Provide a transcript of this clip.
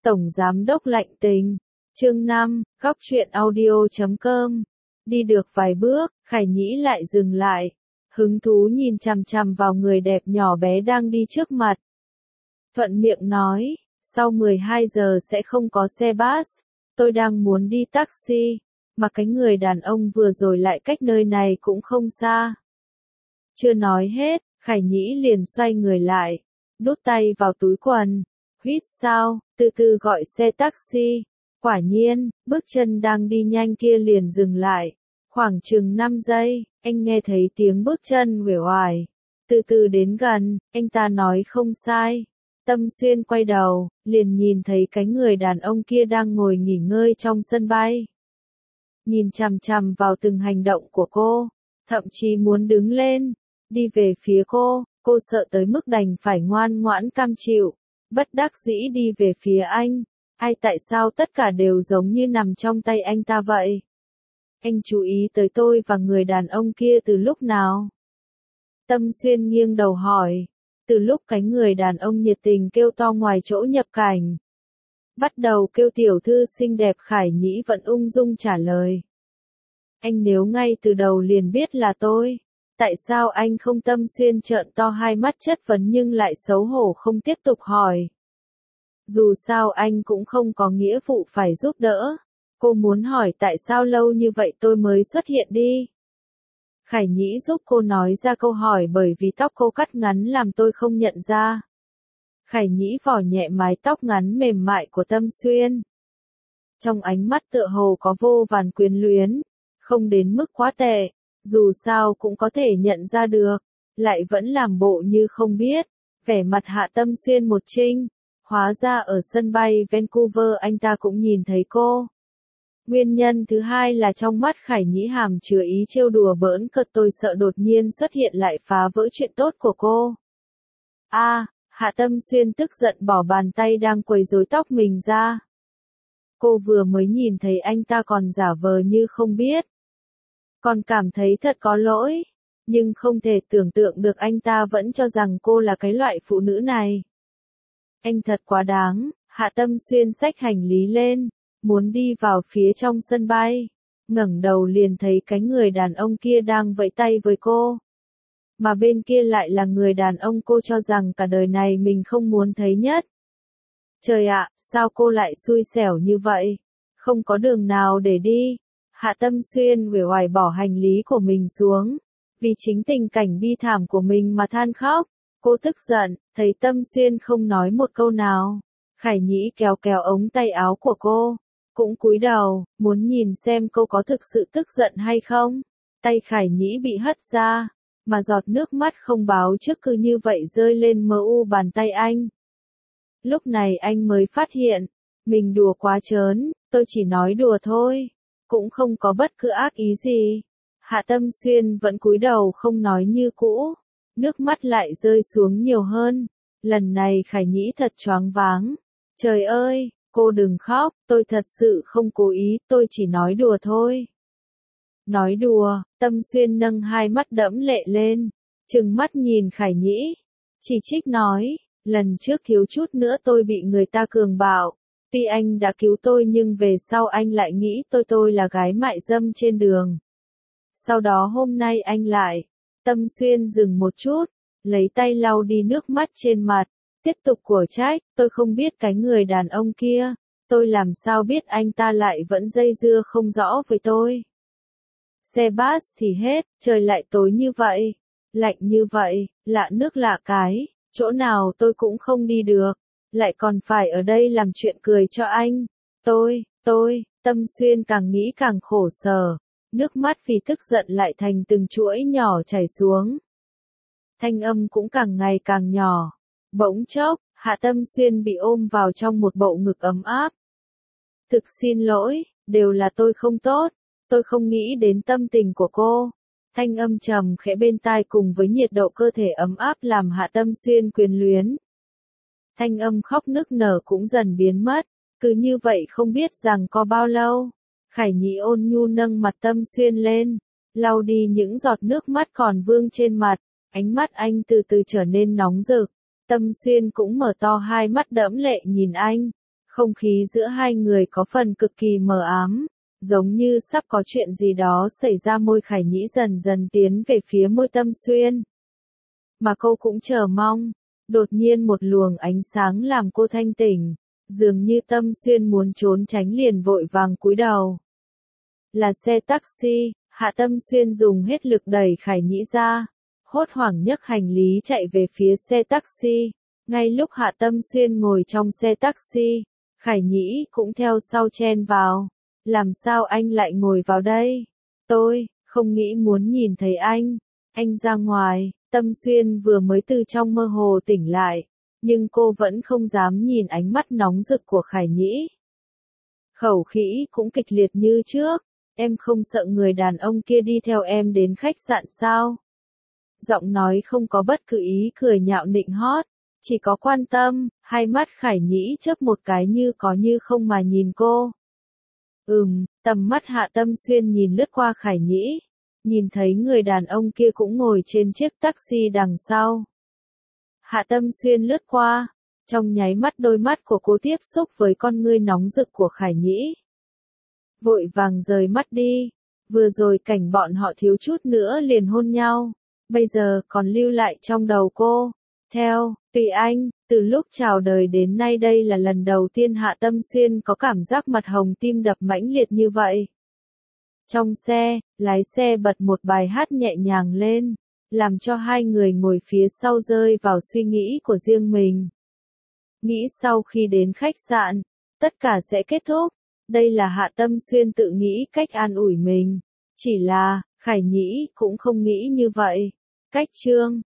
Tổng Giám đốc lạnh tình. Chương 5, góc truyện audio.com. Đi được vài bước, Khải Nhĩ lại dừng lại. Hứng thú nhìn chằm chằm vào người đẹp nhỏ bé đang đi trước mặt. Thuận miệng nói, sau 12 giờ sẽ không có xe bus. Tôi đang muốn đi taxi, mà cái người đàn ông vừa rồi lại cách nơi này cũng không xa. Chưa nói hết, Khải Nhĩ liền xoay người lại, đút tay vào túi quần, huýt sáo, từ từ gọi xe taxi. Quả nhiên, bước chân đang đi nhanh kia liền dừng lại. Khoảng chừng 5 giây, anh nghe thấy tiếng bước chân uể oải. Từ từ đến gần, anh ta nói không sai. Tâm Xuyên quay đầu, liền nhìn thấy cái người đàn ông kia đang ngồi nghỉ ngơi trong sân bay. Nhìn chằm chằm vào từng hành động của cô, thậm chí muốn đứng lên, đi về phía cô sợ tới mức đành phải ngoan ngoãn cam chịu, bất đắc dĩ đi về phía anh. Ai tại sao tất cả đều giống như nằm trong tay anh ta vậy? Anh chú ý tới tôi và người đàn ông kia từ lúc nào? Tâm Xuyên nghiêng đầu hỏi. Từ lúc cái người đàn ông nhiệt tình kêu to ngoài chỗ nhập cảnh. Bắt đầu kêu tiểu thư xinh đẹp, Khải Nhĩ vẫn ung dung trả lời. Anh nếu ngay từ đầu liền biết là tôi, tại sao anh không? Tâm Xuyên trợn to hai mắt chất vấn nhưng lại xấu hổ không tiếp tục hỏi. Dù sao anh cũng không có nghĩa vụ phải giúp đỡ. Cô muốn hỏi tại sao lâu như vậy tôi mới xuất hiện đi. Khải Nhĩ giúp cô nói ra câu hỏi bởi vì tóc cô cắt ngắn làm tôi không nhận ra. Khải Nhĩ vò nhẹ mái tóc ngắn mềm mại của Tâm Xuyên. Trong ánh mắt tựa hồ có vô vàn quyến luyến, không đến mức quá tệ, dù sao cũng có thể nhận ra được, lại vẫn làm bộ như không biết. Vẻ mặt Hạ Tâm Xuyên một trinh, hóa ra ở sân bay Vancouver anh ta cũng nhìn thấy cô. Nguyên nhân thứ hai là trong mắt Khải Nhĩ hàm chứa ý trêu đùa bỡn cợt, tôi sợ đột nhiên xuất hiện lại phá vỡ chuyện tốt của cô. Hạ Tâm Xuyên tức giận bỏ bàn tay đang quấy rối tóc mình ra. Cô vừa mới nhìn thấy anh ta còn giả vờ như không biết. Còn cảm thấy thật có lỗi, nhưng không thể tưởng tượng được anh ta vẫn cho rằng cô là cái loại phụ nữ này. Anh thật quá đáng. Hạ Tâm Xuyên xách hành lý lên, muốn đi vào phía trong sân bay, ngẩng đầu liền thấy cái người đàn ông kia đang vẫy tay với cô. Mà bên kia lại là người đàn ông cô cho rằng cả đời này mình không muốn thấy nhất. Trời ạ, sao cô lại xui xẻo như vậy? Không có đường nào để đi. Hạ Tâm Xuyên uể oải bỏ hành lý của mình xuống, vì chính tình cảnh bi thảm của mình mà than khóc. Cô tức giận, thấy Tâm Xuyên không nói một câu nào. Khải Nhĩ kéo kéo ống tay áo của cô, cũng cúi đầu, muốn nhìn xem cô có thực sự tức giận hay không. Tay Khải Nhĩ bị hất ra, mà giọt nước mắt không báo trước cứ như vậy rơi lên bàn tay anh. Lúc này anh mới phát hiện, mình đùa quá trớn, tôi chỉ nói đùa thôi, cũng không có bất cứ ác ý gì. Hạ Tâm Xuyên vẫn cúi đầu không nói như cũ, nước mắt lại rơi xuống nhiều hơn. Lần này Khải Nhĩ thật choáng váng. Trời ơi, cô đừng khóc, tôi thật sự không cố ý, tôi chỉ nói đùa thôi. Nói đùa, Tâm Xuyên nâng hai mắt đẫm lệ lên, trừng mắt nhìn Khải Nhĩ, chỉ trích nói, lần trước thiếu chút nữa tôi bị người ta cường bạo, tuy anh đã cứu tôi nhưng về sau anh lại nghĩ tôi là gái mại dâm trên đường. Sau đó hôm nay anh lại. Tâm Xuyên dừng một chút, lấy tay lau đi nước mắt trên mặt, tiếp tục của trách, tôi không biết cái người đàn ông kia, tôi làm sao biết anh ta lại vẫn dây dưa không rõ với tôi. Xe bus thì hết, trời lại tối như vậy, lạnh như vậy, lạ nước lạ cái, chỗ nào tôi cũng không đi được, lại còn phải ở đây làm chuyện cười cho anh. Tâm Xuyên càng nghĩ càng khổ sở, nước mắt vì tức giận lại thành từng chuỗi nhỏ chảy xuống. Thanh âm cũng càng ngày càng nhỏ. Bỗng chốc, Hạ Tâm Xuyên bị ôm vào trong một bộ ngực ấm áp. Thực xin lỗi, đều là tôi không tốt, tôi không nghĩ đến tâm tình của cô. Thanh âm trầm khẽ bên tai cùng với nhiệt độ cơ thể ấm áp làm Hạ Tâm Xuyên quyến luyến. Thanh âm khóc nức nở cũng dần biến mất, cứ như vậy không biết rằng có bao lâu. Khải Nhĩ ôn nhu nâng mặt Tâm Xuyên lên, lau đi những giọt nước mắt còn vương trên mặt, ánh mắt anh từ từ trở nên nóng rực. Tâm Xuyên cũng mở to hai mắt đẫm lệ nhìn anh, Không khí giữa hai người có phần cực kỳ mờ ám, giống như sắp có chuyện gì đó xảy ra. Môi Khải Nhĩ dần dần tiến về phía môi Tâm Xuyên. Mà cô cũng chờ mong. Đột nhiên một luồng ánh sáng làm cô thanh tỉnh, dường như Tâm Xuyên muốn trốn tránh liền vội vàng cúi đầu. Là xe taxi, Hạ Tâm Xuyên dùng hết lực đẩy Khải Nhĩ ra, hốt hoảng nhấc hành lý chạy về phía xe taxi. Ngay lúc Hạ Tâm Xuyên ngồi trong xe taxi, Khải Nhĩ cũng theo sau chen vào. Làm sao anh lại ngồi vào đây? Tôi không nghĩ muốn nhìn thấy anh ra ngoài. Tâm Xuyên vừa mới từ trong mơ hồ tỉnh lại, nhưng cô vẫn không dám nhìn ánh mắt nóng rực của Khải Nhĩ. Khẩu khí cũng kịch liệt như trước, em không sợ người đàn ông kia đi theo em đến khách sạn sao? Giọng nói không có bất cứ ý cười nhạo nịnh hót, chỉ có quan tâm. Hai mắt Khải Nhĩ chớp một cái như có như không mà nhìn cô. Tầm mắt Hạ Tâm Xuyên nhìn lướt qua Khải Nhĩ, nhìn thấy người đàn ông kia cũng ngồi trên chiếc taxi đằng sau. Hạ Tâm Xuyên lướt qua, trong nháy mắt đôi mắt của cô tiếp xúc với con ngươi nóng rực của Khải Nhĩ. Vội vàng rời mắt đi, vừa rồi cảnh bọn họ thiếu chút nữa liền hôn nhau, bây giờ còn lưu lại trong đầu cô. Tùy anh, từ lúc chào đời đến nay đây là lần đầu tiên Hạ Tâm Xuyên có cảm giác mặt hồng tim đập mãnh liệt như vậy. Trong xe, lái xe bật một bài hát nhẹ nhàng lên, làm cho hai người ngồi phía sau rơi vào suy nghĩ của riêng mình. Nghĩ sau khi đến khách sạn, tất cả sẽ kết thúc. Đây là Hạ Tâm Xuyên tự nghĩ cách an ủi mình. Chỉ là, Khải Nhĩ cũng không nghĩ như vậy. Cách chương